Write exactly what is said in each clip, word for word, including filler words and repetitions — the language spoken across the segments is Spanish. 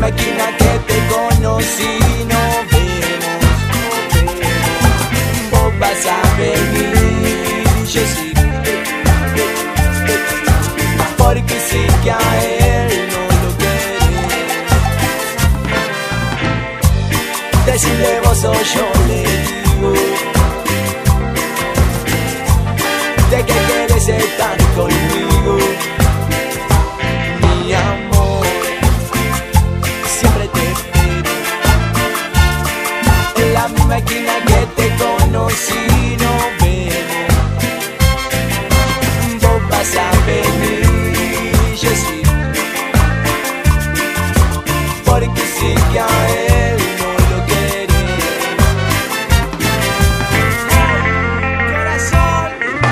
máquina que te conocí, no vemos. Vos vas a venir, yo sí, porque sí que a él no lo querés. Decirle vos o yo le digo de que quieres estar conmigo, mi amor, siempre te espero. En la máquina que te conocí, no vemos. Vos vas a venir, yo sí, porque sí que a él no lo querés. Corazón.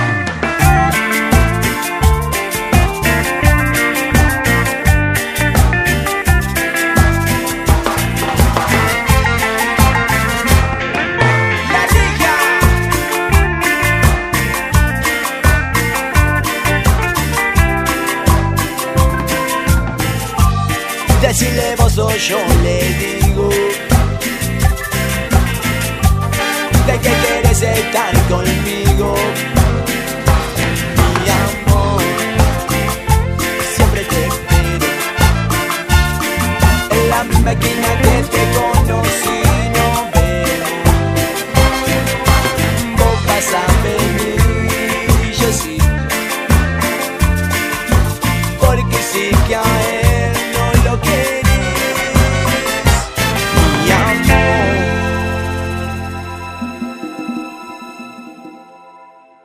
Decirle vos o yo le digo de que quieres estar conmigo, mi amor, siempre te espero. En la máquina que te conocí,